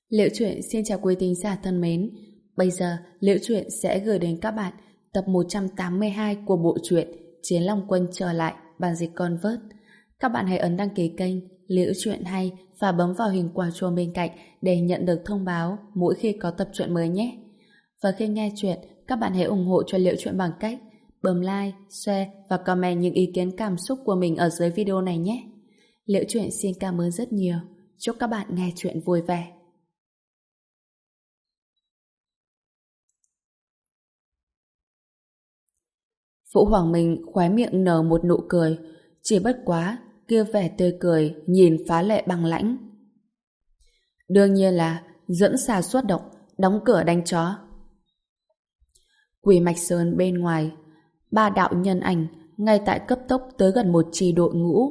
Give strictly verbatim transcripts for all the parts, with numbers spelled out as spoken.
Liễu Chuyện xin chào quý thính giả thân mến. Bây giờ Liễu Chuyện sẽ gửi đến các bạn tập một trăm tám mươi hai của bộ truyện Chiến Long Quân trở lại, bản dịch Convert. Các bạn hãy ấn đăng ký kênh Liễu Chuyện hay và bấm vào hình quả chuông bên cạnh để nhận được thông báo mỗi khi có tập truyện mới nhé. Và khi nghe chuyện, các bạn hãy ủng hộ cho Liễu Chuyện bằng cách bấm like, share và comment những ý kiến cảm xúc của mình ở dưới video này nhé. Liễu Chuyện xin cảm ơn rất nhiều. Chúc các bạn nghe chuyện vui vẻ. Vũ Hoàng Minh khóe miệng nở một nụ cười, chỉ bất quá kia vẻ tươi cười nhìn phá lệ băng lãnh. Đương nhiên là dẫn xà xuất động, đóng cửa đánh chó. Quỷ Mạch Sơn bên ngoài, ba đạo nhân ảnh ngay tại cấp tốc tới gần một chi đội ngũ.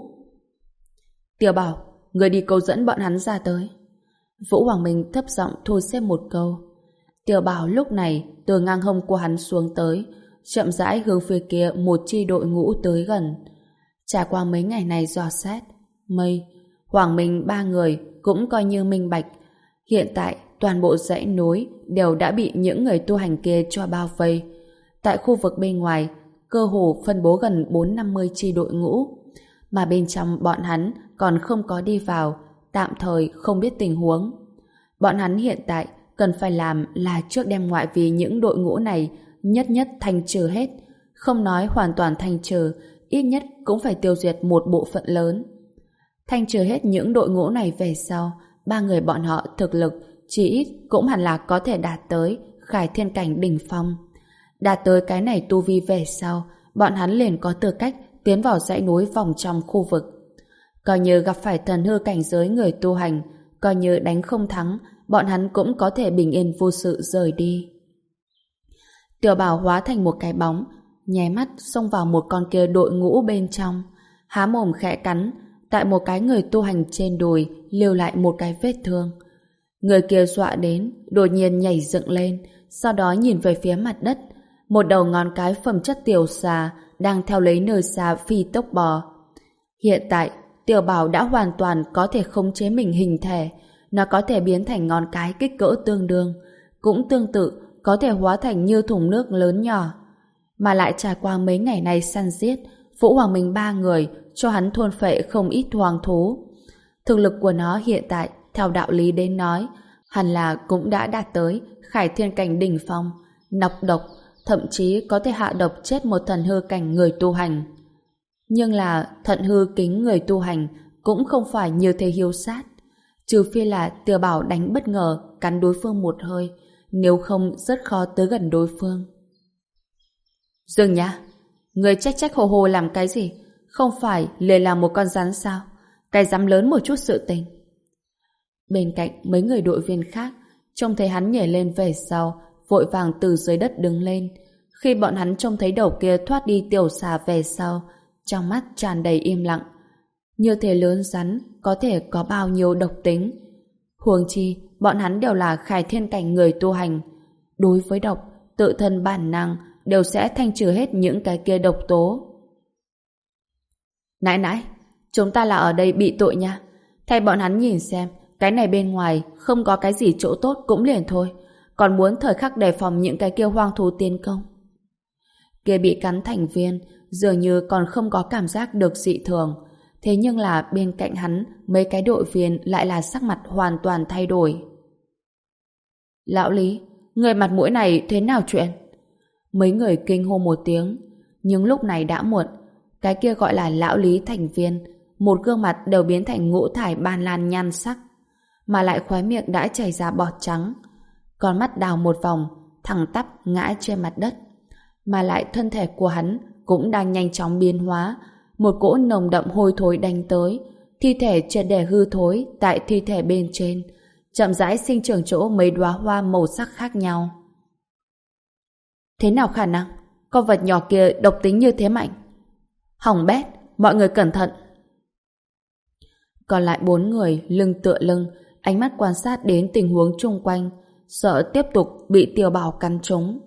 Tiểu Bảo, người đi câu dẫn bọn hắn ra tới. Vũ Hoàng Minh thấp giọng thu xếp một câu. Tiểu Bảo lúc này từ ngang hông của hắn xuống tới, chậm rãi hướng phía kia một chi đội ngũ tới gần. Trải qua mấy ngày này dò xét, Mây, Hoàng Minh ba người cũng coi như minh bạch. Hiện tại toàn bộ dãy núi đều đã bị những người tu hành kia cho bao vây. Tại khu vực bên ngoài, cơ hồ phân bố gần bốn năm mươi chi đội ngũ, mà bên trong bọn hắn còn không có đi vào, tạm thời không biết tình huống. Bọn hắn hiện tại cần phải làm là trước đem ngoại vi những đội ngũ này nhất nhất thanh trừ hết, không nói hoàn toàn thanh trừ, ít nhất cũng phải tiêu diệt một bộ phận lớn. Thanh trừ hết những đội ngũ này về sau, ba người bọn họ thực lực chỉ ít cũng hẳn là có thể đạt tới Khải Thiên cảnh đỉnh phong. Đạt tới cái này tu vi về sau, bọn hắn liền có tư cách tiến vào dãy núi vòng trong khu vực. Coi như gặp phải thần hư cảnh giới người tu hành, coi như đánh không thắng, bọn hắn cũng có thể bình yên vô sự rời đi. Tiểu Bảo hóa thành một cái bóng, nháy mắt xông vào một con kia đội ngũ bên trong, há mồm khẽ cắn, tại một cái người tu hành trên đùi lưu lại một cái vết thương. Người kia dọa đến, đột nhiên nhảy dựng lên, sau đó nhìn về phía mặt đất, một đầu ngón cái phẩm chất tiểu xà đang theo lấy nơi xa phi tốc bò. Hiện tại, Tiểu Bảo đã hoàn toàn có thể khống chế mình hình thể, nó có thể biến thành ngón cái kích cỡ tương đương, cũng tương tự có thể hóa thành như thùng nước lớn nhỏ. Mà lại trải qua mấy ngày nay săn giết, Vũ Hoàng Minh ba người cho hắn thôn phệ không ít hoang thú. Thực lực của nó hiện tại, theo đạo lý đến nói, hẳn là cũng đã đạt tới Khải Thiên cảnh đỉnh phong, nọc độc, thậm chí có thể hạ độc chết một thần hư cảnh người tu hành. Nhưng là thận hư kính người tu hành cũng không phải như thế hiếu sát, trừ phi là Tiểu Bảo đánh bất ngờ cắn đối phương một hơi, nếu không rất khó tới gần đối phương. Dừng nhá, người trách trách hồ hồ làm cái gì? Không phải lười làm một con rắn sao? Cái dám lớn một chút sự tình. Bên cạnh mấy người đội viên khác, trông thấy hắn nhảy lên về sau, vội vàng từ dưới đất đứng lên. Khi bọn hắn trông thấy đầu kia thoát đi tiểu xà về sau, trong mắt tràn đầy im lặng. Như thế lớn rắn có thể có bao nhiêu độc tính? Huống chi bọn hắn đều là Khải Thiên cảnh người tu hành, đối với độc tự thân bản năng đều sẽ thanh trừ hết những cái kia độc tố. Nãy nãy, chúng ta là ở đây bị tội nha. Thay bọn hắn nhìn xem, cái này bên ngoài không có cái gì chỗ tốt cũng liền thôi, còn muốn thời khắc đề phòng những cái kia hoang thú tiến công. Kia bị cắn thành viên dường như còn không có cảm giác được dị thường, thế nhưng là bên cạnh hắn mấy cái đội viên lại là sắc mặt hoàn toàn thay đổi. Lão Lý, người mặt mũi này thế nào chuyện? Mấy người kinh hô một tiếng, nhưng lúc này đã muộn. Cái kia gọi là lão Lý thành viên, một gương mặt đều biến thành ngũ thải ban lan nhan sắc, mà lại khóe miệng đã chảy ra bọt trắng, con mắt đào một vòng, thẳng tắp ngã trên mặt đất, mà lại thân thể của hắn cũng đang nhanh chóng biến hóa, một cỗ nồng đậm hôi thối đánh tới, thi thể triệt để hư thối tại thi thể bên trên, chậm rãi sinh trưởng chỗ mấy đóa hoa màu sắc khác nhau. Thế nào khả năng? Con vật nhỏ kia độc tính như thế mạnh. Hỏng bét, mọi người cẩn thận. Còn lại bốn người lưng tựa lưng, ánh mắt quan sát đến tình huống chung quanh, sợ tiếp tục bị Tiểu Bảo cắn trúng.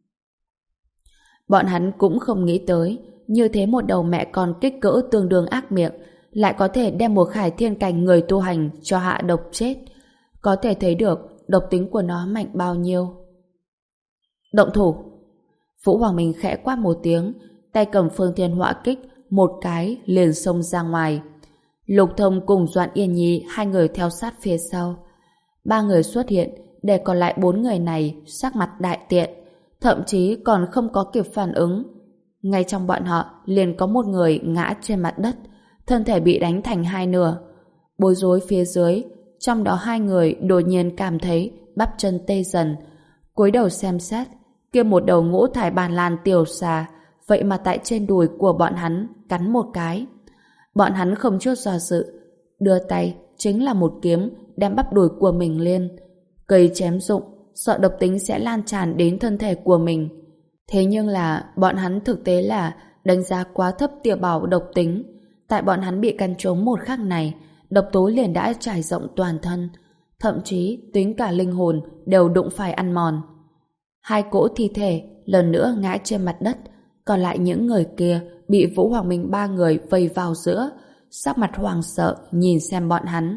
Bọn hắn cũng không nghĩ tới, như thế một đầu mẹ con kích cỡ tương đương ác miệng lại có thể đem một Khải Thiên cảnh người tu hành cho hạ độc chết. có thể thấy được độc tính của nó mạnh bao nhiêu. Động thủ! Vũ Hoàng Minh khẽ quát một tiếng, tay cầm phương thiên họa kích, một cái liền xông ra ngoài. Lục Thông cùng Doãn Yên Nhi hai người theo sát phía sau. Ba người xuất hiện, để còn lại bốn người này sắc mặt đại tiện, thậm chí còn không có kịp phản ứng. Ngay trong bọn họ liền có một người ngã trên mặt đất, thân thể bị đánh thành hai nửa. Bối rối phía dưới, trong đó hai người đột nhiên cảm thấy bắp chân tê dần, cúi đầu xem xét, kia một đầu ngũ thải bàn lan tiểu xà, vậy mà tại trên đùi của bọn hắn cắn một cái. Bọn hắn không chút do dự, đưa tay chính là một kiếm đem bắp đùi của mình lên. Cây chém dụng, sợ độc tính sẽ lan tràn đến thân thể của mình. Thế nhưng là bọn hắn thực tế là đánh giá quá thấp Tiểu Bảo độc tính. Tại bọn hắn bị cắn trúng một khắc này, độc tố liền đã trải rộng toàn thân, thậm chí tính cả linh hồn đều đụng phải ăn mòn. Hai cỗ thi thể lần nữa ngã trên mặt đất, còn lại những người kia bị Vũ Hoàng Minh ba người vây vào giữa, sắc mặt hoảng sợ nhìn xem bọn hắn.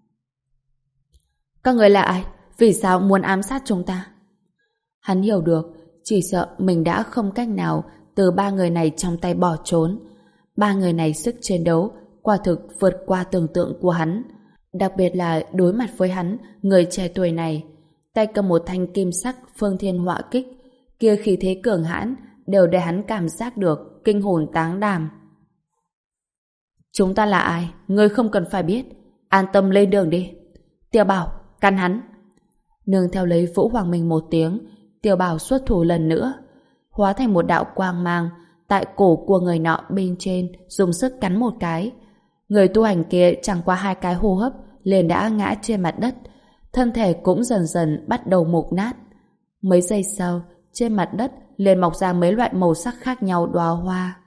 Các người là ai? Vì sao muốn ám sát chúng ta? Hắn hiểu được, chỉ sợ mình đã không cách nào từ ba người này trong tay bỏ trốn. Ba người này sức chiến đấu quả thực vượt qua tưởng tượng của hắn, đặc biệt là đối mặt với hắn, người trẻ tuổi này, tay cầm một thanh kim sắc phương thiên họa kích, kia khí thế cường hãn đều để hắn cảm giác được kinh hồn táng đảm. Chúng ta là ai? Ngươi không cần phải biết, an tâm lên đường đi. Tiểu Bảo, căn hắn. Nương theo lấy Vũ Hoàng Minh một tiếng, Tiểu Bảo xuất thủ lần nữa, hóa thành một đạo quang mang tại cổ của người nọ bên trên, dùng sức cắn một cái. Người tu hành kia chẳng qua hai cái hô hấp liền đã ngã trên mặt đất, thân thể cũng dần dần bắt đầu mục nát. Mấy giây sau, trên mặt đất liền mọc ra mấy loại màu sắc khác nhau đóa hoa.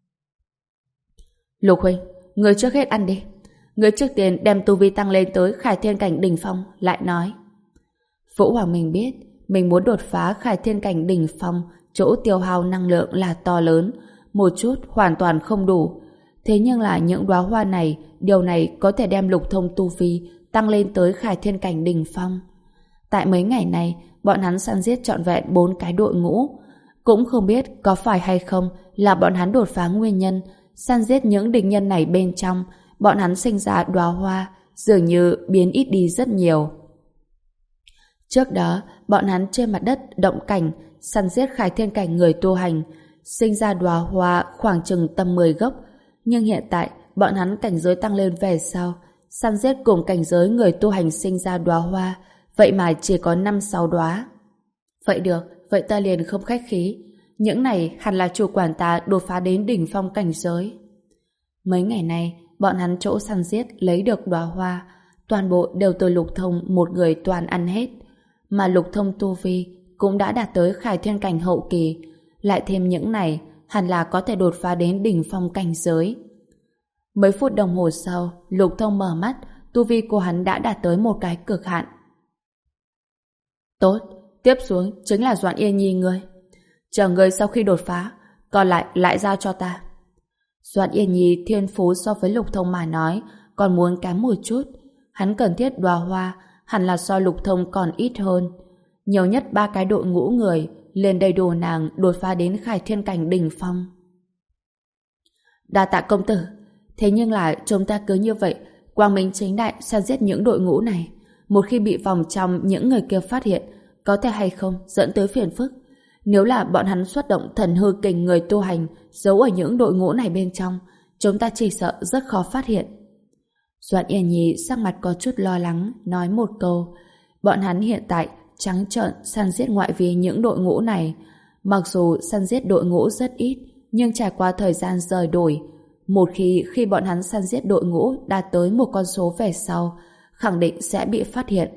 Lục huynh, người trước hết ăn đi. Người trước tiên đem tu vi tăng lên tới Khải Thiên cảnh đỉnh phong, lại nói. Vũ Hoàng Minh biết mình muốn đột phá Khải Thiên cảnh đỉnh phong, chỗ tiêu hao năng lượng là to lớn, một chút hoàn toàn không đủ. Thế nhưng là những đóa hoa này, điều này có thể đem Lục Thông tu vi tăng lên tới Khải Thiên cảnh đỉnh phong. Tại mấy ngày này, bọn hắn săn giết trọn vẹn bốn cái đội ngũ. Cũng không biết có phải hay không là bọn hắn đột phá nguyên nhân, săn giết những địch nhân này bên trong, bọn hắn sinh ra đóa hoa dường như biến ít đi rất nhiều. Trước đó, bọn hắn trên mặt đất động cảnh săn giết Khải Thiên cảnh người tu hành, sinh ra đóa hoa khoảng chừng tầm mười gốc, nhưng hiện tại bọn hắn cảnh giới tăng lên về sau, săn giết cùng cảnh giới người tu hành sinh ra đóa hoa, vậy mà chỉ có năm sáu đóa. Vậy được, vậy ta liền không khách khí, những này hẳn là chủ quản ta đột phá đến đỉnh phong cảnh giới. Mấy ngày nay, bọn hắn chỗ săn giết lấy được đóa hoa, toàn bộ đều từ Lục Thông một người toàn ăn hết, mà Lục Thông tu vi cũng đã đạt tới Khải Thiên cảnh hậu kỳ, lại thêm những này hẳn là có thể đột phá đến đỉnh phong cảnh giới. Mấy phút đồng hồ sau, Lục Thông mở mắt, tu vi của hắn đã đạt tới một cái cực hạn. Tốt, tiếp xuống chính là Doãn Yên Nhi ngươi. Chờ ngươi sau khi đột phá, còn lại lại giao cho ta. Doãn Yên Nhi thiên phú so với Lục Thông mà nói còn muốn kém một chút. Hắn cần thiết đóa hoa hẳn là so Lục Thông còn ít hơn. Nhiều nhất ba cái đội ngũ người liền đầy đủ nàng đột phá đến Khải Thiên cảnh đỉnh phong. Đa tạ công tử. Thế nhưng là chúng ta cứ như vậy quang minh chính đại săn giết những đội ngũ này, một khi bị vòng trong những người kia phát hiện, có thể hay không dẫn tới phiền phức. Nếu là bọn hắn xuất động thần hư kình người tu hành giấu ở những đội ngũ này bên trong, chúng ta chỉ sợ rất khó phát hiện. Doãn Yên Nhi sắc mặt có chút lo lắng, nói một câu. Bọn hắn hiện tại trắng trợn săn giết ngoại vi những đội ngũ này. Mặc dù săn giết đội ngũ rất ít, nhưng trải qua thời gian rời đổi, một khi khi bọn hắn săn giết đội ngũ đạt tới một con số về sau, khẳng định sẽ bị phát hiện.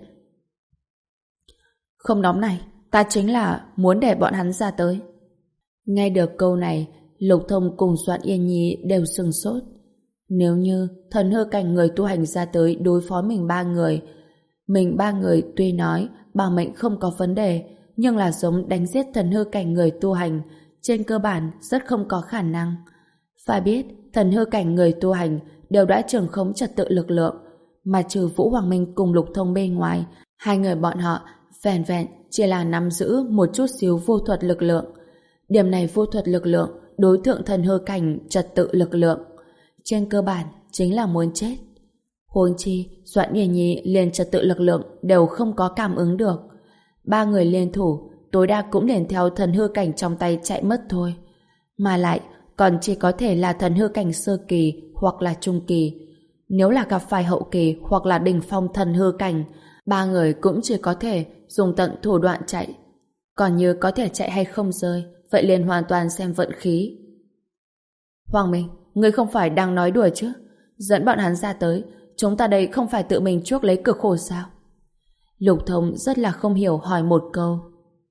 Không nóng này, ta chính là muốn để bọn hắn ra tới. Nghe được câu này, Lục Thông cùng Doãn Yên Nhi đều sừng sốt. Nếu như thần hư cảnh người tu hành ra tới đối phó mình ba người, mình ba người tuy nói bảo mệnh không có vấn đề, nhưng là giống đánh giết thần hư cảnh người tu hành, trên cơ bản rất không có khả năng. Phải biết, thần hư cảnh người tu hành đều đã trưởng khống trật tự lực lượng, mà trừ Vũ Hoàng Minh cùng Lục Thông bên ngoài, Hai người bọn họ vẻn vẹn chỉ là nắm giữ một chút xíu vô thuật lực lượng. Điểm này vô thuật lực lượng đối tượng thần hư cảnh trật tự lực lượng. Trên cơ bản chính là muốn chết. Huống chi, Doãn Nhi Nhi liền trật tự lực lượng đều không có cảm ứng được. Ba người liên thủ, tối đa cũng liền theo thần hư cảnh trong tay chạy mất thôi. Mà lại, còn chỉ có thể là thần hư cảnh sơ kỳ hoặc là trung kỳ. Nếu là gặp phải hậu kỳ hoặc là đỉnh phong thần hư cảnh, ba người cũng chỉ có thể dùng tận thủ đoạn chạy. Còn như có thể chạy hay không rơi, vậy liền hoàn toàn xem vận khí. Hoàng Minh, ngươi không phải đang nói đùa chứ? Dẫn bọn hắn ra tới, chúng ta đây không phải tự mình chuốc lấy cực khổ sao? Lục Thông rất là không hiểu hỏi một câu.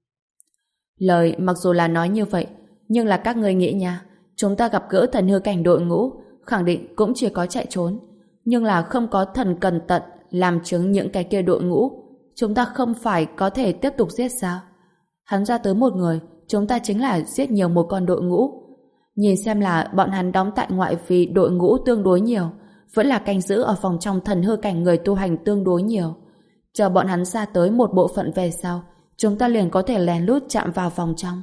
Lời mặc dù là nói như vậy, nhưng là các ngươi nghĩ nha, chúng ta gặp gỡ thần hư cảnh đội ngũ, khẳng định cũng chỉ có chạy trốn. Nhưng là không có thần cần tận làm chứng những cái kia đội ngũ, chúng ta không phải có thể tiếp tục giết sao? Hắn ra tới một người, chúng ta chính là giết nhiều một con đội ngũ. Nhìn xem là bọn hắn đóng tại ngoại vì đội ngũ tương đối nhiều, vẫn là canh giữ ở vòng trong thần hư cảnh người tu hành tương đối nhiều. Chờ bọn hắn ra tới một bộ phận về sau, chúng ta liền có thể lén lút chạm vào vòng trong.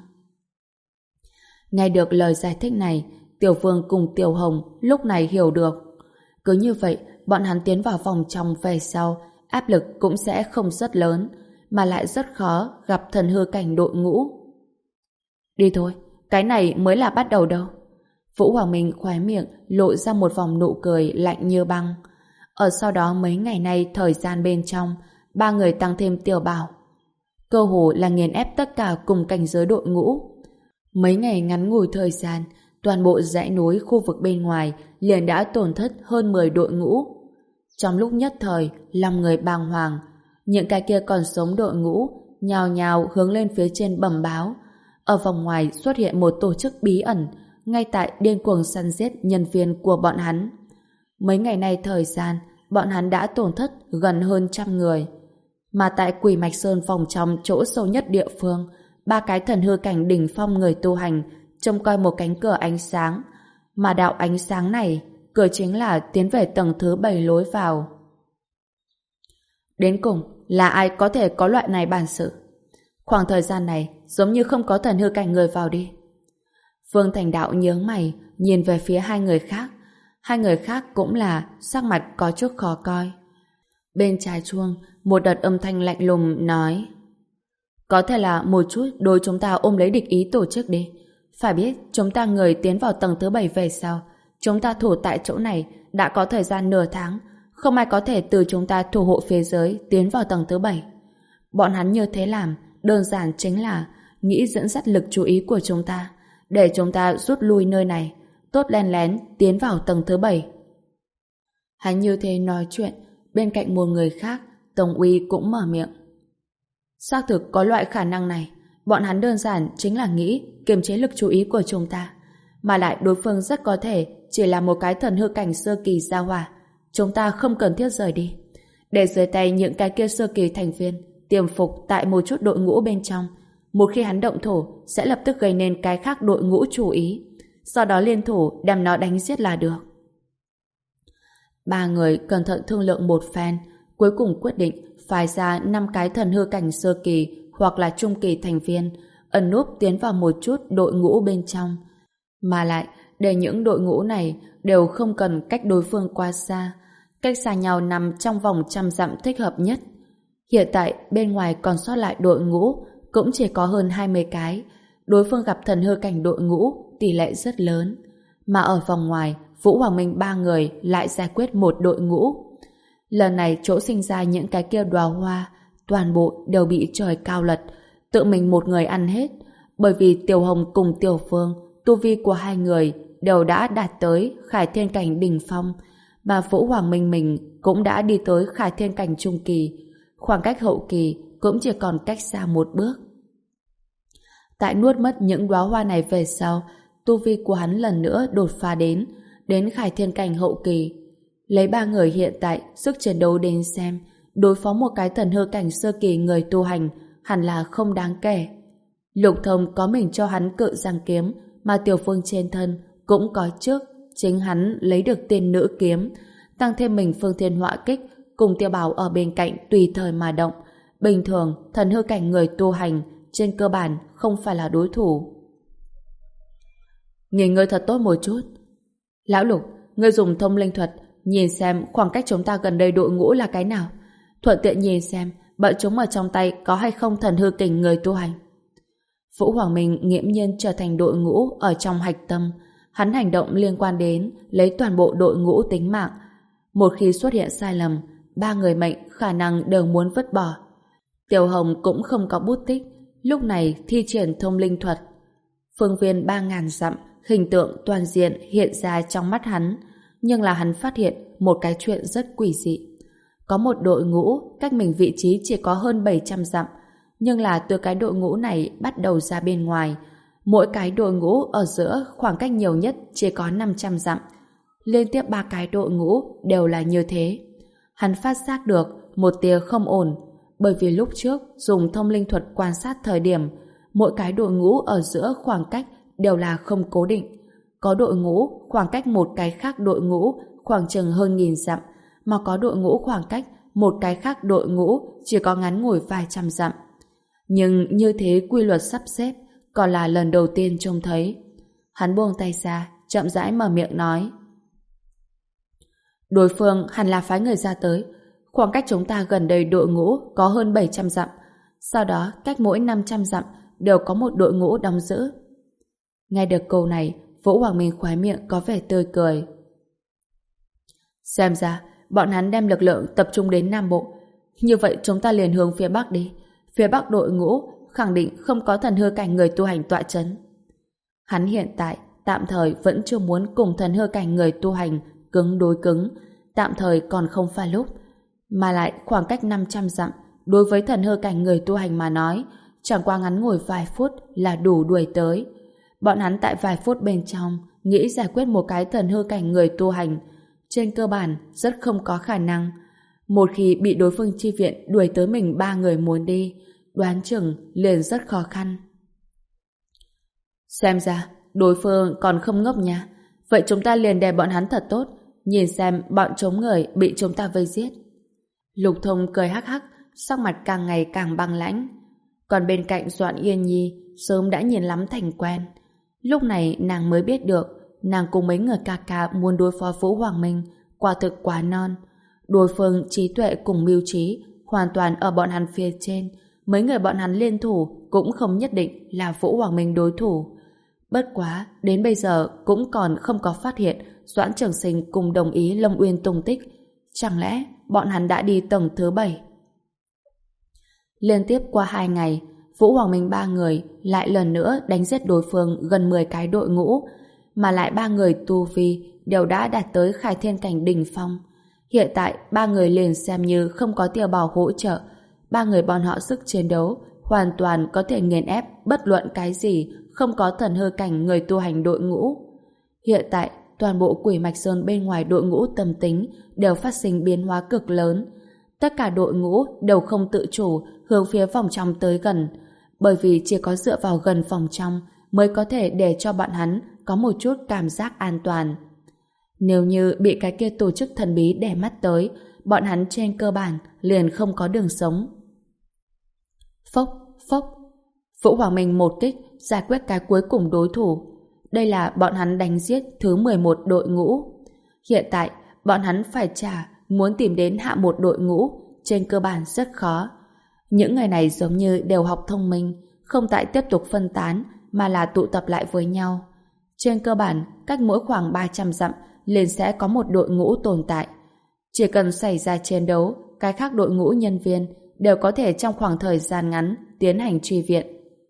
Nghe được lời giải thích này, Tiểu Vương cùng Tiểu Hồng lúc này hiểu được. Cứ như vậy, bọn hắn tiến vào vòng trong về sau, áp lực cũng sẽ không rất lớn, mà lại rất khó gặp thần hư cảnh đội ngũ. Đi thôi, cái này mới là bắt đầu đâu. Vũ Hoàng Minh khóe miệng lộ ra một vòng nụ cười lạnh như băng. Ở sau đó mấy ngày nay thời gian bên trong, ba người tăng thêm Tiểu Bảo. Cơ hồ là nghiền ép tất cả cùng cảnh giới đội ngũ. Mấy ngày ngắn ngủi thời gian, toàn bộ dãy núi khu vực bên ngoài liền đã tổn thất hơn mười đội ngũ. Trong lúc nhất thời, lòng người bàng hoàng, những cái kia còn sống đội ngũ nhào nhào hướng lên phía trên bẩm báo. Ở vòng ngoài xuất hiện một tổ chức bí ẩn, ngay tại điên cuồng săn giết nhân viên của bọn hắn. Mấy ngày nay thời gian, bọn hắn đã tổn thất gần hơn trăm người. Mà tại Quỷ Mạch Sơn vòng trong chỗ sâu nhất địa phương, ba cái thần hư cảnh đỉnh phong người tu hành trông coi một cánh cửa ánh sáng, mà đạo ánh sáng này, cửa chính là tiến về tầng thứ bảy lối vào. Đến cùng, là ai có thể có loại này bản sự? Khoảng thời gian này, giống như không có thần hư cảnh người vào đi. Vương Thành Đạo nhướng mày, nhìn về phía hai người khác. Hai người khác cũng là sắc mặt có chút khó coi. Bên trái chuông, một đợt âm thanh lạnh lùng nói: có thể là một chút đối chúng ta ôm lấy địch ý tổ chức đi. Phải biết, chúng ta người tiến vào tầng thứ bảy về sau, chúng ta thủ tại chỗ này đã có thời gian nửa tháng, không ai có thể từ chúng ta thủ hộ phía dưới tiến vào tầng thứ bảy. Bọn hắn như thế làm, đơn giản chính là nghĩ dẫn dắt lực chú ý của chúng ta, để chúng ta rút lui nơi này, tốt lén lén tiến vào tầng thứ bảy. Hắn như thế nói chuyện, bên cạnh một người khác, Tổng Uy cũng mở miệng. Xác thực có loại khả năng này, bọn hắn đơn giản chính là nghĩ kiềm chế lực chú ý của chúng ta, mà lại đối phương rất có thể chỉ là một cái thần hư cảnh sơ kỳ gia hỏa. Chúng ta không cần thiết rời đi, để dưới tay những cái kia sơ kỳ thành viên tiềm phục tại một chút đội ngũ bên trong. Một khi hắn động thủ sẽ lập tức gây nên cái khác đội ngũ chú ý, sau đó liên thủ đem nó đánh giết là được. Ba người cẩn thận thương lượng một phen, cuối cùng quyết định phái ra năm cái thần hư cảnh sơ kỳ hoặc là trung kỳ thành viên ẩn núp tiến vào một chút đội ngũ bên trong, mà lại để những đội ngũ này đều không cần cách đối phương quá xa, cách xa nhau nằm trong vòng trăm dặm thích hợp nhất. Hiện tại bên ngoài còn sót lại đội ngũ cũng chỉ có hơn hai mươi cái, đối phương gặp thần hư cảnh đội ngũ tỷ lệ rất lớn, mà ở vòng ngoài Vũ Hoàng Minh ba người lại giải quyết một đội ngũ. Lần này chỗ sinh ra những cái kia đóa hoa toàn bộ đều bị trời cao lật, tự mình một người ăn hết, bởi vì Tiểu Hồng cùng Tiểu Phương tu vi của hai người đều đã đạt tới Khải Thiên cảnh đỉnh phong, mà Vũ Hoàng Minh mình cũng đã đi tới Khải Thiên cảnh trung kỳ, khoảng cách hậu kỳ cũng chỉ còn cách xa một bước. Tại nuốt mất những đóa hoa này về sau, tu vi của hắn lần nữa đột phá đến đến Khải Thiên cảnh hậu kỳ. Lấy ba người hiện tại sức chiến đấu đến xem, đối phó một cái thần hư cảnh sơ kỳ người tu hành hẳn là không đáng kể. Lục Thông có mình cho hắn cự giang kiếm, mà Tiểu Phương trên thân cũng có trước chính hắn lấy được tiên nữ kiếm, tăng thêm mình phương thiên họa kích cùng Tiểu Bảo ở bên cạnh tùy thời mà động, bình thường thần hư cảnh người tu hành trên cơ bản không phải là đối thủ. Nghỉ ngơi thật tốt một chút. Lão Lục, ngươi dùng thông linh thuật nhìn xem khoảng cách chúng ta gần đây đội ngũ là cái nào, thuận tiện nhìn xem bọn chúng ở trong tay có hay không thần hư kình người tu hành. Vũ Hoàng Minh nghiễm nhiên trở thành đội ngũ ở trong hạch tâm. Hắn hành động liên quan đến lấy toàn bộ đội ngũ tính mạng. Một khi xuất hiện sai lầm, ba người mệnh khả năng đều muốn vứt bỏ. Tiểu Hồng cũng không có bút tích, lúc này thi triển thông linh thuật. Phương viên ba ngàn dặm, hình tượng toàn diện hiện ra trong mắt hắn, nhưng là hắn phát hiện một cái chuyện rất quỷ dị. Có một đội ngũ cách mình vị trí chỉ có hơn bảy trăm dặm, nhưng là từ cái đội ngũ này bắt đầu ra bên ngoài, mỗi cái đội ngũ ở giữa khoảng cách nhiều nhất chỉ có năm trăm dặm. Liên tiếp ba cái đội ngũ đều là như thế. Hắn phát giác được một tia không ổn, bởi vì lúc trước dùng thông linh thuật quan sát thời điểm, mỗi cái đội ngũ ở giữa khoảng cách đều là không cố định. Có đội ngũ khoảng cách một cái khác đội ngũ khoảng chừng hơn nghìn dặm, mà có đội ngũ khoảng cách một cái khác đội ngũ chỉ có ngắn ngủi vài trăm dặm. Nhưng như thế quy luật sắp xếp còn là lần đầu tiên trông thấy. Hắn buông tay ra, chậm rãi mở miệng nói: đối phương hẳn là phái người ra tới. Khoảng cách chúng ta gần đây đội ngũ có hơn bảy trăm dặm, sau đó cách mỗi năm trăm dặm đều có một đội ngũ đóng giữ. Nghe được câu này, Vũ Hoàng Minh khóe miệng có vẻ tươi cười. Xem ra bọn hắn đem lực lượng tập trung đến Nam Bộ. Như vậy chúng ta liền hướng phía Bắc đi. Phía Bắc đội ngũ khẳng định không có thần hư cảnh người tu hành tọa chấn. Hắn hiện tại tạm thời vẫn chưa muốn cùng thần hư cảnh người tu hành cứng đối cứng, tạm thời còn không phải lúc. Mà lại khoảng cách năm trăm dặm đối với thần hư cảnh người tu hành mà nói, chẳng qua ngắn ngủi vài phút là đủ đuổi tới. Bọn hắn tại vài phút bên trong nghĩ giải quyết một cái thần hư cảnh người tu hành, trên cơ bản rất không có khả năng. Một khi bị đối phương chi viện đuổi tới mình ba người muốn đi, đoán chừng liền rất khó khăn. Xem ra đối phương còn không ngốc nha. Vậy chúng ta liền đè bọn hắn thật tốt, nhìn xem bọn chống người bị chúng ta vây giết. Lục Thông cười hắc hắc, sắc mặt càng ngày càng băng lãnh. Còn bên cạnh Doãn Yên Nhi sớm đã nhìn lắm thành quen. Lúc này nàng mới biết được nàng cùng mấy người ca ca muốn đối phó Vũ Hoàng Minh quả thực quá non. Đối phương trí tuệ cùng mưu trí hoàn toàn ở bọn hắn phía trên. Mấy người bọn hắn liên thủ cũng không nhất định là Vũ Hoàng Minh đối thủ. Bất quá, đến bây giờ cũng còn không có phát hiện Doãn Trường Sinh cùng đồng ý Lâm Uyên tung tích. Chẳng lẽ bọn hắn đã đi tầng thứ bảy? Liên tiếp qua hai ngày, Vũ Hoàng Minh ba người lại lần nữa đánh giết đối phương gần mười cái đội ngũ, mà lại ba người tu vi đều đã đạt tới khai thiên cảnh đỉnh phong. Hiện tại ba người liền xem như không có Tiểu Bảo hỗ trợ, ba người bọn họ sức chiến đấu hoàn toàn có thể nghiền ép bất luận cái gì không có thần hư cảnh người tu hành đội ngũ. Hiện tại toàn bộ Quỷ Mạch Sơn bên ngoài đội ngũ tâm tính đều phát sinh biến hóa cực lớn. Tất cả đội ngũ đều không tự chủ hướng phía vòng trong tới gần, bởi vì chỉ có dựa vào gần vòng trong mới có thể để cho bọn hắn có một chút cảm giác an toàn. Nếu như bị cái kia tổ chức thần bí đè mắt tới, bọn hắn trên cơ bản liền không có đường sống. Phốc, phốc. Vũ Hoàng Minh một kích giải quyết cái cuối cùng đối thủ. Đây là bọn hắn đánh giết thứ mười một đội ngũ. Hiện tại, bọn hắn phải trả muốn tìm đến hạ một đội ngũ trên cơ bản rất khó. Những người này giống như đều học thông minh, không tại tiếp tục phân tán mà là tụ tập lại với nhau. Trên cơ bản, cách mỗi khoảng ba trăm dặm liền sẽ có một đội ngũ tồn tại. Chỉ cần xảy ra chiến đấu, cái khác đội ngũ nhân viên đều có thể trong khoảng thời gian ngắn tiến hành truy viện.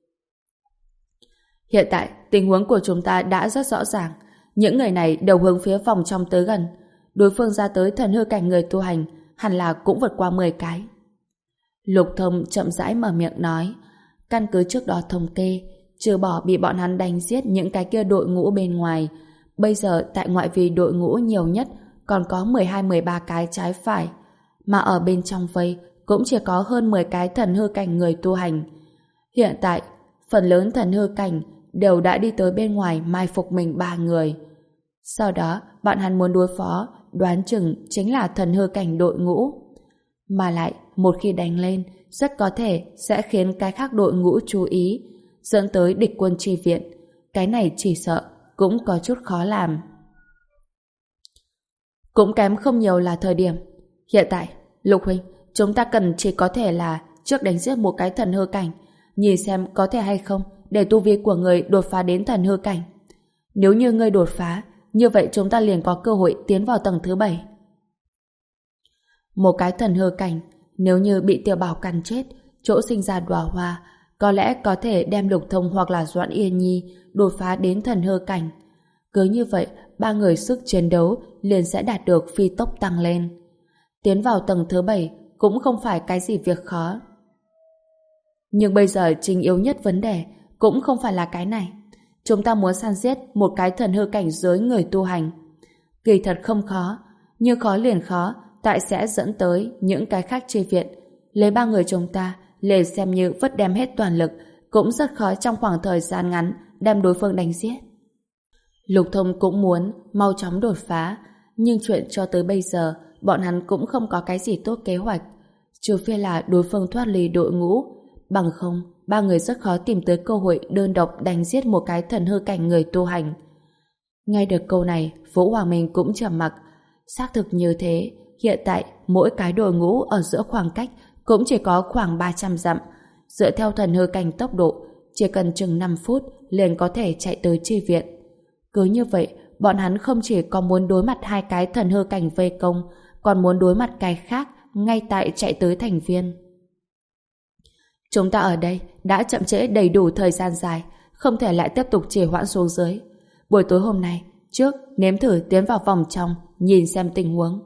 Hiện tại, tình huống của chúng ta đã rất rõ ràng. Những người này đều hướng phía vòng trong tới gần. Đối phương ra tới thần hư cảnh người tu hành hẳn là cũng vượt qua mười cái. Lục Thông chậm rãi mở miệng nói, căn cứ trước đó thống kê, trừ bỏ bị bọn hắn đánh giết những cái kia đội ngũ bên ngoài, bây giờ tại ngoại vi đội ngũ nhiều nhất còn có mười hai mười ba cái trái phải, mà ở bên trong vây cũng chỉ có hơn mười cái thần hư cảnh người tu hành. Hiện tại, phần lớn thần hư cảnh đều đã đi tới bên ngoài mai phục mình ba người. Sau đó, bọn hắn muốn đối phó, đoán chừng chính là thần hư cảnh đội ngũ. Mà lại, một khi đánh lên, rất có thể sẽ khiến cái khác đội ngũ chú ý, dẫn tới địch quân chi viện. Cái này chỉ sợ cũng có chút khó làm. Cũng kém không nhiều là thời điểm. Hiện tại, Lục huynh, chúng ta cần chỉ có thể là trước đánh giết một cái thần hư cảnh, nhìn xem có thể hay không để tu vi của người đột phá đến thần hư cảnh. Nếu như ngươi đột phá, như vậy chúng ta liền có cơ hội tiến vào tầng thứ bảy. Một cái thần hư cảnh, nếu như bị Tiểu Bảo cắn chết, chỗ sinh ra đóa hoa, có lẽ có thể đem Lục Thông hoặc là Doãn Yên Nhi đột phá đến thần hư cảnh. Cứ như vậy, ba người sức chiến đấu liền sẽ đạt được phi tốc tăng lên. Tiến vào tầng thứ bảy cũng không phải cái gì việc khó. Nhưng bây giờ chính yếu nhất vấn đề cũng không phải là cái này. Chúng ta muốn săn giết một cái thần hư cảnh giới người tu hành. Kỳ thật không khó, nhưng khó liền khó tại sẽ dẫn tới những cái khác chi viện. Lấy ba người chúng ta liền xem như vất đem hết toàn lực, cũng rất khó trong khoảng thời gian ngắn đem đối phương đánh giết. Lục Thông cũng muốn mau chóng đột phá, nhưng chuyện cho tới bây giờ bọn hắn cũng không có cái gì tốt kế hoạch, trừ phi là đối phương thoát ly đội ngũ, bằng không ba người rất khó tìm tới cơ hội đơn độc đánh giết một cái thần hư cảnh người tu hành. Nghe được câu này, Vũ Hoàng Minh cũng trầm mặc. Xác thực như thế, hiện tại mỗi cái đội ngũ ở giữa khoảng cách cũng chỉ có khoảng ba trăm dặm. Dựa theo thần hư cảnh tốc độ, chỉ cần chừng năm phút liền có thể chạy tới chi viện. Cứ như vậy, bọn hắn không chỉ có muốn đối mặt hai cái thần hư cảnh vây công, còn muốn đối mặt cái khác ngay tại chạy tới thành viên. Chúng ta ở đây đã chậm trễ đầy đủ thời gian dài, không thể lại tiếp tục trì hoãn xuống dưới. Buổi tối hôm nay, trước nếm thử tiến vào vòng trong, nhìn xem tình huống.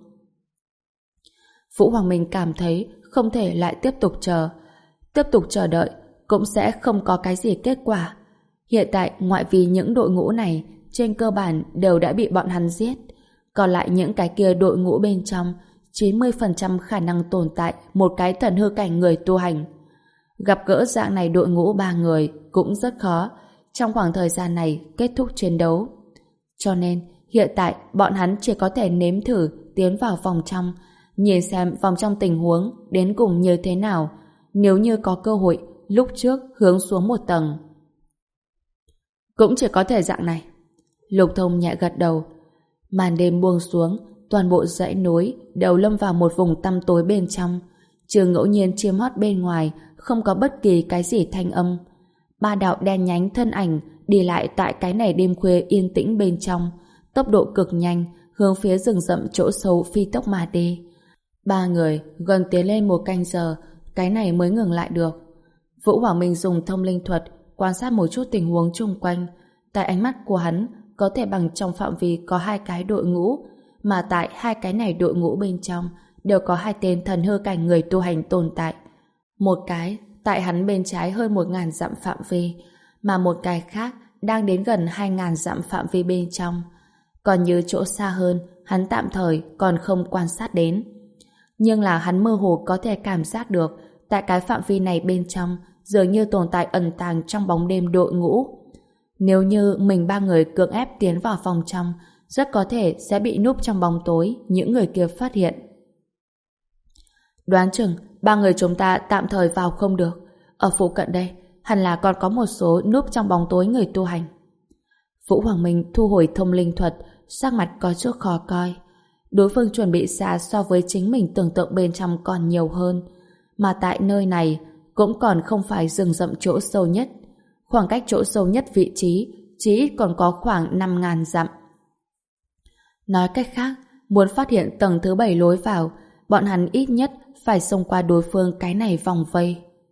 Vũ Hoàng Minh cảm thấy không thể lại tiếp tục chờ. Tiếp tục chờ đợi cũng sẽ không có cái gì kết quả. Hiện tại ngoại vì những đội ngũ này trên cơ bản đều đã bị bọn hắn giết. Còn lại những cái kia đội ngũ bên trong chín mươi phần trăm khả năng tồn tại một cái thần hư cảnh người tu hành. Gặp gỡ dạng này đội ngũ ba người cũng rất khó trong khoảng thời gian này kết thúc chiến đấu. Cho nên hiện tại bọn hắn chỉ có thể nếm thử tiến vào vòng trong, nhìn xem vòng trong tình huống đến cùng như thế nào, nếu như có cơ hội lúc trước hướng xuống một tầng. Cũng chỉ có thể dạng này. Lục Thông nhẹ gật đầu. Màn đêm buông xuống, toàn bộ dãy núi đều lâm vào một vùng tăm tối bên trong. Trừ ngẫu nhiên chim hót bên ngoài, không có bất kỳ cái gì thanh âm. Ba đạo đen nhánh thân ảnh đi lại tại cái này đêm khuya yên tĩnh bên trong, tốc độ cực nhanh, hướng phía rừng rậm chỗ sâu phi tốc mà đi. Ba người gần tiến lên một canh giờ, cái này mới ngừng lại được. Vũ Hoàng Minh dùng thông linh thuật quan sát một chút tình huống chung quanh. Tại ánh mắt của hắn có thể bằng trong phạm vi có hai cái đội ngũ, mà tại hai cái này đội ngũ bên trong đều có hai tên thần hư cảnh người tu hành tồn tại. Một cái tại hắn bên trái hơn một ngàn dặm phạm vi, mà một cái khác đang đến gần hai ngàn dặm phạm vi bên trong. Còn như chỗ xa hơn, hắn tạm thời còn không quan sát đến. Nhưng là hắn mơ hồ có thể cảm giác được tại cái phạm vi này bên trong dường như tồn tại ẩn tàng trong bóng đêm đội ngũ. Nếu như mình ba người cưỡng ép tiến vào phòng trong, rất có thể sẽ bị núp trong bóng tối những người kia phát hiện. Đoán chừng ba người chúng ta tạm thời vào không được. Ở phụ cận đây hẳn là còn có một số núp trong bóng tối người tu hành. Vũ Hoàng Minh thu hồi thông linh thuật, sắc mặt có chút khó coi. Đối phương chuẩn bị xa so với chính mình tưởng tượng bên trong còn nhiều hơn, mà tại nơi này cũng còn không phải rừng rậm chỗ sâu nhất. Khoảng cách chỗ sâu nhất vị trí chỉ ít còn có khoảng năm ngàn dặm. Nói cách khác, muốn phát hiện tầng thứ bảy lối vào, bọn hắn ít nhất phải xông qua đối phương cái này vòng vây.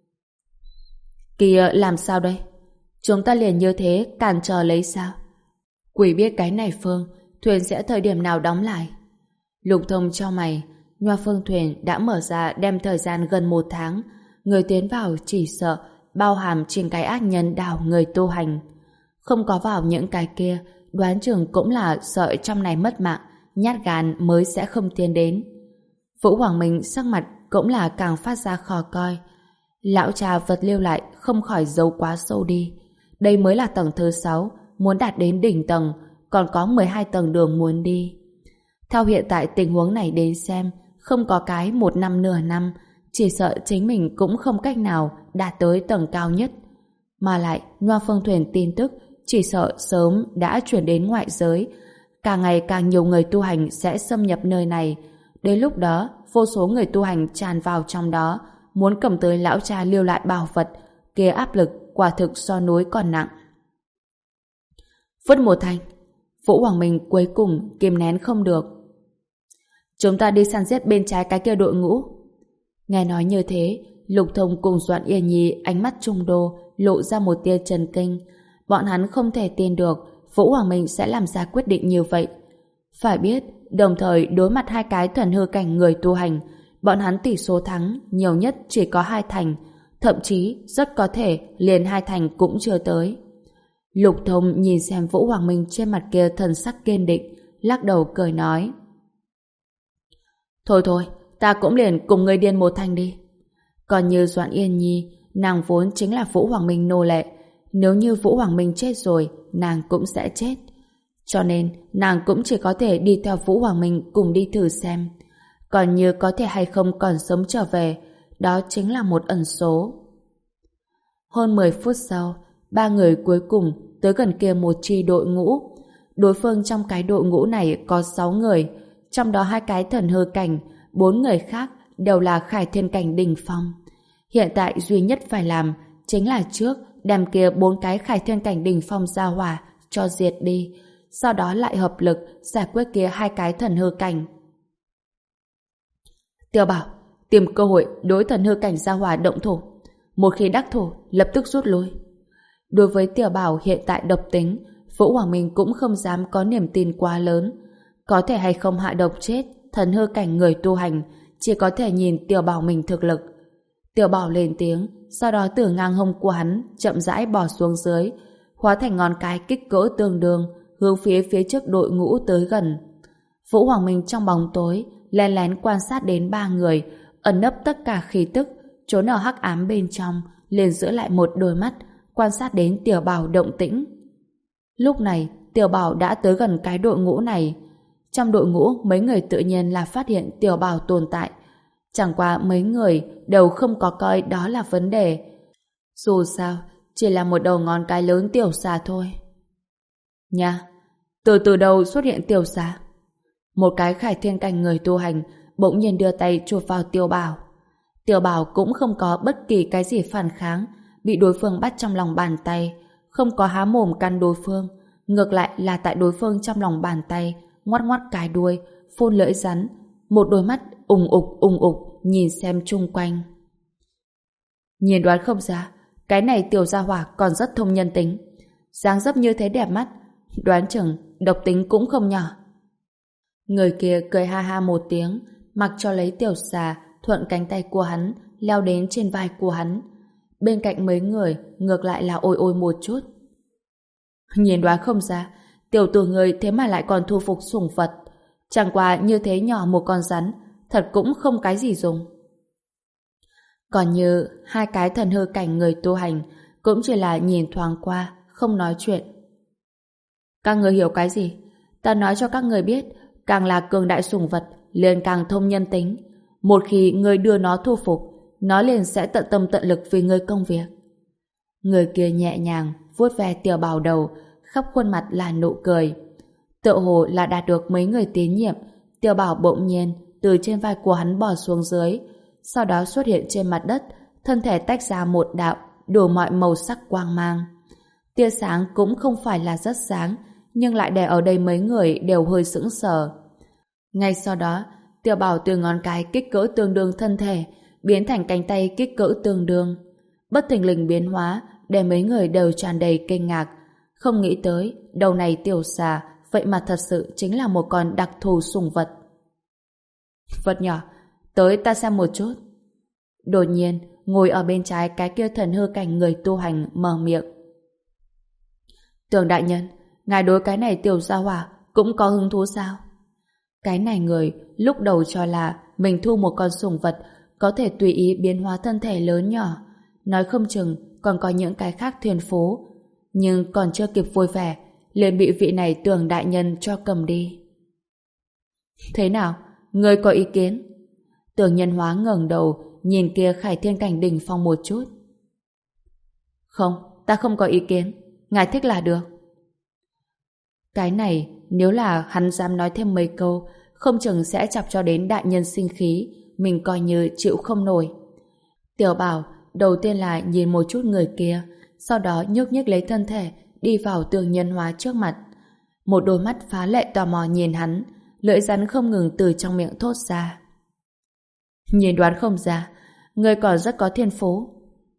Kìa, làm sao đây? Chúng ta liền như thế cản trở lấy sao? Quỷ biết cái này Phương, thuyền sẽ thời điểm nào đóng lại? Lục Thông cho mày, nhoa phương thuyền đã mở ra đem thời gian gần một tháng, người tiến vào chỉ sợ bao hàm trên cái ác nhân đào người tu hành. Không có vào những cái kia, đoán chừng cũng là sợ trong này mất mạng, nhát gan mới sẽ không tiến đến. Vũ Hoàng Minh sắc mặt cũng là càng phát ra khó coi. Lão trà vật lưu lại không khỏi giấu quá sâu đi. Đây mới là tầng thứ sáu, muốn đạt đến đỉnh tầng, còn có mười hai tầng đường muốn đi. Theo hiện tại tình huống này đến xem, không có cái một năm nửa năm, chỉ sợ chính mình cũng không cách nào đạt tới tầng cao nhất. Mà lại, Loa Phương Thuyền tin tức chỉ sợ sớm đã chuyển đến ngoại giới. Càng ngày càng nhiều người tu hành sẽ xâm nhập nơi này. Đến lúc đó, vô số người tu hành tràn vào trong đó, muốn cầm tới lão cha lưu lại bảo vật, kia áp lực quả thực so núi còn nặng. Phất một thanh, Vũ Hoàng Minh cuối cùng kìm nén không được. Chúng ta đi săn giết bên trái cái kia đội ngũ. Nghe nói như thế, Lục Thông cùng Doãn Yên Nhi ánh mắt trung đô lộ ra một tia chần kinh. Bọn hắn không thể tin được Vũ Hoàng Minh sẽ làm ra quyết định như vậy. Phải biết, đồng thời đối mặt hai cái thần hư cảnh người tu hành, bọn hắn tỷ số thắng nhiều nhất chỉ có hai thành, thậm chí rất có thể liền hai thành cũng chưa tới. Lục Thông nhìn xem Vũ Hoàng Minh trên mặt kia thần sắc kiên định, lắc đầu cười nói: Thôi thôi, ta cũng liền cùng người điên một thanh đi. Còn như Doãn Yên Nhi, nàng vốn chính là Vũ Hoàng Minh nô lệ. Nếu như Vũ Hoàng Minh chết rồi, nàng cũng sẽ chết. Cho nên, nàng cũng chỉ có thể đi theo Vũ Hoàng Minh cùng đi thử xem. Còn như có thể hay không còn sống trở về, đó chính là một ẩn số. Hơn mười phút sau, ba người cuối cùng tới gần kia một chi đội ngũ. Đối phương trong cái đội ngũ này có sáu người, trong đó hai cái thần hư cảnh, bốn người khác đều là Khải Thiên cảnh đỉnh phong. Hiện tại duy nhất phải làm chính là trước đem kia bốn cái Khải Thiên cảnh đỉnh phong ra hỏa cho diệt đi, sau đó lại hợp lực giải quyết kia hai cái thần hư cảnh. Tiêu Bảo, tìm cơ hội đối thần hư cảnh ra hỏa động thủ. Một khi đắc thủ, lập tức rút lui. Đối với Tiểu Bảo hiện tại độc tính, Vũ Hoàng Minh cũng không dám có niềm tin quá lớn. Có thể hay không hạ độc chết thần hư cảnh người tu hành, chỉ có thể nhìn Tiểu Bảo mình thực lực. Tiểu Bảo lên tiếng, sau đó từ ngang hông của hắn chậm rãi bò xuống dưới, hóa thành ngón cái kích cỡ tương đương, hướng phía phía trước đội ngũ tới gần. Vũ Hoàng Minh trong bóng tối lén lén quan sát đến ba người, ẩn nấp tất cả khí tức, trốn ở hắc ám bên trong, liền giữ lại một đôi mắt, quan sát đến Tiểu Bảo động tĩnh. Lúc này, Tiểu Bảo đã tới gần cái đội ngũ này. Trong đội ngũ, mấy người tự nhiên là phát hiện Tiểu Bảo tồn tại. Chẳng qua mấy người đều không có coi đó là vấn đề. Dù sao, chỉ là một đầu ngón cái lớn tiểu xà thôi. Nha, từ từ đầu xuất hiện tiểu xà. Một cái Khải Thiên cảnh người tu hành bỗng nhiên đưa tay chụp vào Tiểu Bảo. Tiểu Bảo cũng không có bất kỳ cái gì phản kháng, bị đối phương bắt trong lòng bàn tay, không có há mồm căn đối phương, ngược lại là tại đối phương trong lòng bàn tay ngoắt ngoắt cái đuôi, phun lưỡi rắn, một đôi mắt ùng ục ùng ục nhìn xem chung quanh. Nhìn đoán không ra, cái này tiểu gia hỏa còn rất thông nhân tính, dáng dấp như thế đẹp mắt, đoán chừng độc tính cũng không nhỏ. Người kia cười ha ha một tiếng, mặc cho lấy tiểu xà thuận cánh tay của hắn leo đến trên vai của hắn. Bên cạnh mấy người ngược lại là ôi ôi một chút. Nhìn đoán không ra, tiểu tử người thế mà lại còn thu phục sủng vật. Chẳng qua như thế nhỏ một con rắn, thật cũng không cái gì dùng. Còn như hai cái thần hư cảnh người tu hành cũng chỉ là nhìn thoáng qua, không nói chuyện. Các người hiểu cái gì? Ta nói cho các người biết, càng là cường đại sủng vật liền càng thông nhân tính. Một khi người đưa nó thu phục, nó liền sẽ tận tâm tận lực vì người công việc. Người kia nhẹ nhàng vuốt ve Tiểu Bảo đầu, khắp khuôn mặt là nụ cười. Tựa hồ là đạt được mấy người tín nhiệm, Tiểu Bảo bỗng nhiên từ trên vai của hắn bò xuống dưới, sau đó xuất hiện trên mặt đất, thân thể tách ra một đạo đủ mọi màu sắc quang mang. Tia sáng cũng không phải là rất sáng, nhưng lại để ở đây mấy người đều hơi sững sờ. Ngay sau đó, Tiểu Bảo từ ngón cái kích cỡ tương đương thân thể biến thành cánh tay kích cỡ tương đương. Bất thình lình biến hóa để mấy người đều tràn đầy kinh ngạc. Không nghĩ tới đầu này tiểu xà vậy mà thật sự chính là một con đặc thù sủng vật. Vật nhỏ, tới ta xem một chút. Đột nhiên, ngồi ở bên trái cái kia thần hư cảnh người tu hành mở miệng. Tưởng đại nhân, ngài đối cái này tiểu gia hỏa cũng có hứng thú sao? Cái này người lúc đầu cho là mình thu một con sủng vật có thể tùy ý biến hóa thân thể lớn nhỏ, nói không chừng còn có những cái khác thuyền phố, nhưng còn chưa kịp vui vẻ liền bị vị này Tưởng đại nhân cho cầm đi. Thế nào? Ngươi có ý kiến? Tưởng Nhân Hóa ngẩng đầu nhìn kia Khải Thiên Cảnh đỉnh phong một chút. Không, ta không có ý kiến. Ngài thích là được. Cái này, nếu là hắn dám nói thêm mấy câu, không chừng sẽ chọc cho đến đại nhân sinh khí, mình coi như chịu không nổi. Tiểu Bảo đầu tiên là nhìn một chút người kia, sau đó nhúc nhích lấy thân thể, đi vào Tưởng Nhân Hóa trước mặt. Một đôi mắt phá lệ tò mò nhìn hắn, lưỡi rắn không ngừng từ trong miệng thốt ra. Nhìn đoán không ra, ngươi còn rất có thiên phú.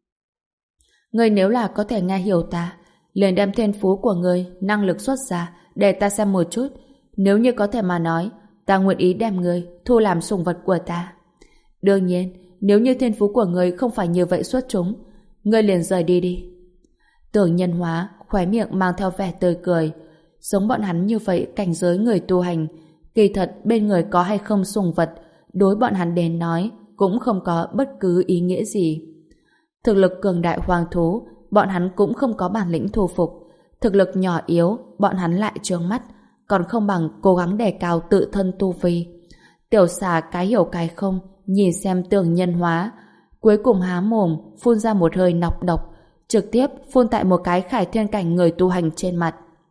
Ngươi nếu là có thể nghe hiểu ta, liền đem thiên phú của ngươi, năng lực xuất ra, để ta xem một chút. Nếu như có thể mà nói, ta nguyện ý đem ngươi thu làm sủng vật của ta. Đương nhiên, nếu như thiên phú của ngươi không phải như vậy xuất chúng, ngươi liền rời đi đi. Tưởng Nhân Hóa khóe miệng mang theo vẻ tươi cười. Giống bọn hắn như vậy cảnh giới người tu hành, kỳ thật bên người có hay không sủng vật, đối bọn hắn đến nói cũng không có bất cứ ý nghĩa gì. Thực lực cường đại hoàng thú, bọn hắn cũng không có bản lĩnh thu phục. Thực lực nhỏ yếu, bọn hắn lại trướng mắt, còn không bằng cố gắng đề cao tự thân tu vi. Tiểu xà cái hiểu cái không, nhìn xem Tưởng Nhân Hóa, cuối cùng há mồm, phun ra một hơi nọc độc, trực tiếp phun tại một cái Khải Thiên Cảnh người tu hành trên mặt.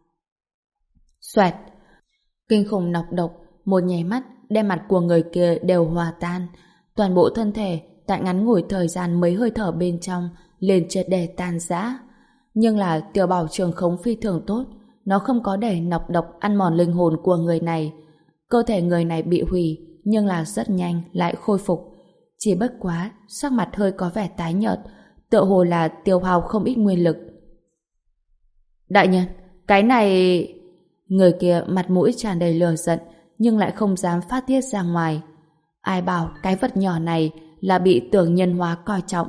Xoẹt! Kinh khủng nọc độc, một nháy mắt, đem mặt của người kia đều hòa tan. Toàn bộ thân thể, tại ngắn ngủi thời gian mấy hơi thở bên trong, liền triệt để tan rã. Nhưng là Tiểu Bảo trường khống phi thường tốt, nó không có để nọc độc ăn mòn linh hồn của người này. Cơ thể người này bị hủy, nhưng là rất nhanh lại khôi phục. Chỉ bất quá, sắc mặt hơi có vẻ tái nhợt, tựa hồ là tiêu hao không ít nguyên lực. Đại nhân, cái này... Người kia mặt mũi tràn đầy lửa giận, nhưng lại không dám phát tiết ra ngoài. Ai bảo cái vật nhỏ này là bị Tưởng Nhân Hóa coi trọng.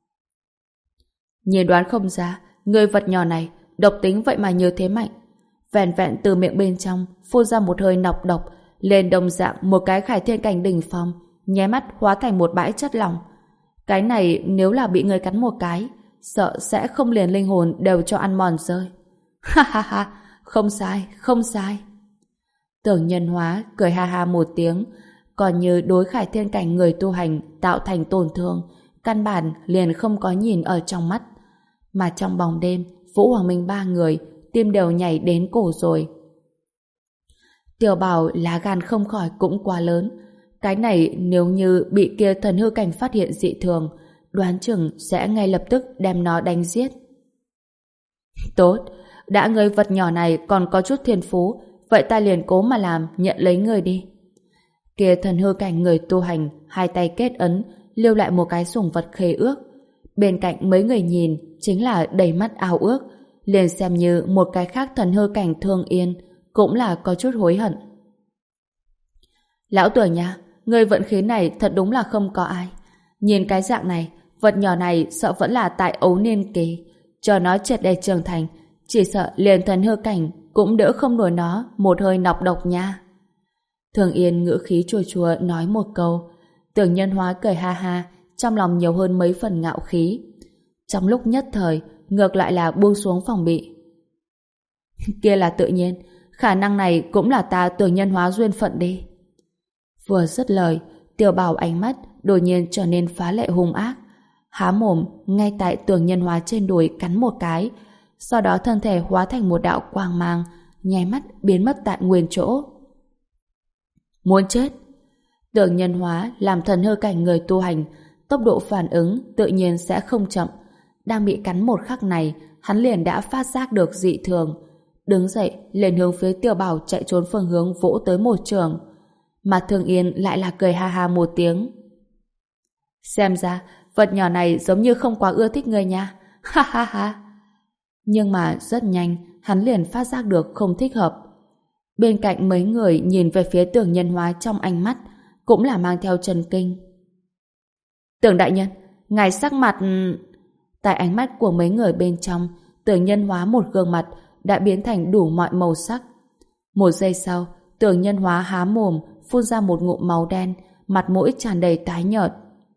Nhìn đoán không ra, người vật nhỏ này độc tính vậy mà như thế mạnh. Vẹn vẹn từ miệng bên trong phun ra một hơi nọc độc, lên đồng dạng một cái Khải Thiên Cảnh đỉnh phong, nháy mắt hóa thành một bãi chất lỏng. Cái này nếu là bị người cắn một cái, sợ sẽ không liền linh hồn đều cho ăn mòn rơi. Ha ha ha, không sai, không sai. Tưởng Nhân Hóa cười ha ha một tiếng, còn như đối Khải Thiên Cảnh người tu hành tạo thành tổn thương, căn bản liền không có nhìn ở trong mắt. Mà trong bóng đêm, Vũ Hoàng Minh ba người, tim đều nhảy đến cổ rồi. Tiểu Bảo lá gan không khỏi cũng quá lớn. Cái này nếu như bị kia thần hư cảnh phát hiện dị thường, đoán chừng sẽ ngay lập tức đem nó đánh giết. Tốt, đã người vật nhỏ này còn có chút thiên phú, vậy ta liền cố mà làm, nhận lấy người đi. Kia thần hư cảnh người tu hành, hai tay kết ấn, lưu lại một cái sủng vật khế ước. Bên cạnh mấy người nhìn, chính là đầy mắt ao ước, liền xem như một cái khác thần hư cảnh Thương Yên, cũng là có chút hối hận. Lão Tưởng nha, người vận khí này thật đúng là không có ai. Nhìn cái dạng này, vật nhỏ này sợ vẫn là tại ấu niên kỳ, cho nó triệt để trưởng thành, chỉ sợ liền thần hư cảnh cũng đỡ không nổi nó một hơi nọc độc nha. Thường Yên ngữ khí chua chua nói một câu. Tưởng Nhân Hóa cười ha ha, trong lòng nhiều hơn mấy phần ngạo khí. Trong lúc nhất thời, ngược lại là buông xuống phòng bị. Kia là tự nhiên, khả năng này cũng là ta Tưởng Nhân Hóa duyên phận đi. Vừa dứt lời, Tiểu Bảo ánh mắt đột nhiên trở nên phá lệ hung ác, há mồm ngay tại Tưởng Nhân Hóa trên đùi cắn một cái, sau đó thân thể hóa thành một đạo quang mang, nháy mắt biến mất tại nguyên chỗ. Muốn chết! Tưởng Nhân Hóa làm thần hư cảnh người tu hành, tốc độ phản ứng tự nhiên sẽ không chậm. Đang bị cắn một khắc này, hắn liền đã phát giác được dị thường, đứng dậy liền hướng phía Tiểu Bảo chạy trốn phương hướng vỗ tới một trường. Mà Thường Yên lại là cười ha ha một tiếng. Xem ra vật nhỏ này giống như không quá ưa thích ngươi nha. Ha ha ha. Nhưng mà rất nhanh hắn liền phát giác được không thích hợp. Bên cạnh mấy người nhìn về phía Tưởng Nhân Hóa trong ánh mắt cũng là mang theo chấn kinh. Tưởng đại nhân, ngài sắc mặt... Tại ánh mắt của mấy người bên trong, Tưởng Nhân Hóa một gương mặt đã biến thành đủ mọi màu sắc. Một giây sau, Tưởng Nhân Hóa há mồm phun ra một ngụm máu đen, mặt mũi tràn đầy tái nhợt.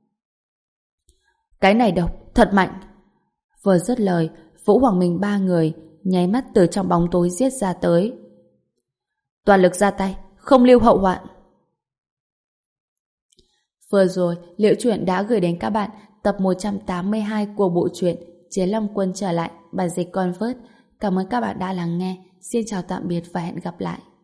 Cái này độc, thật mạnh. Vừa dứt lời, Vũ Hoàng Minh ba người nháy mắt từ trong bóng tối giết ra tới. Toàn lực ra tay, không lưu hậu hoạn. Vừa rồi, Liễu Chuyện đã gửi đến các bạn tập một trăm tám mươi hai của bộ truyện Chiến Long Quân trở lại, bản dịch Convert. Cảm ơn các bạn đã lắng nghe. Xin chào tạm biệt và hẹn gặp lại.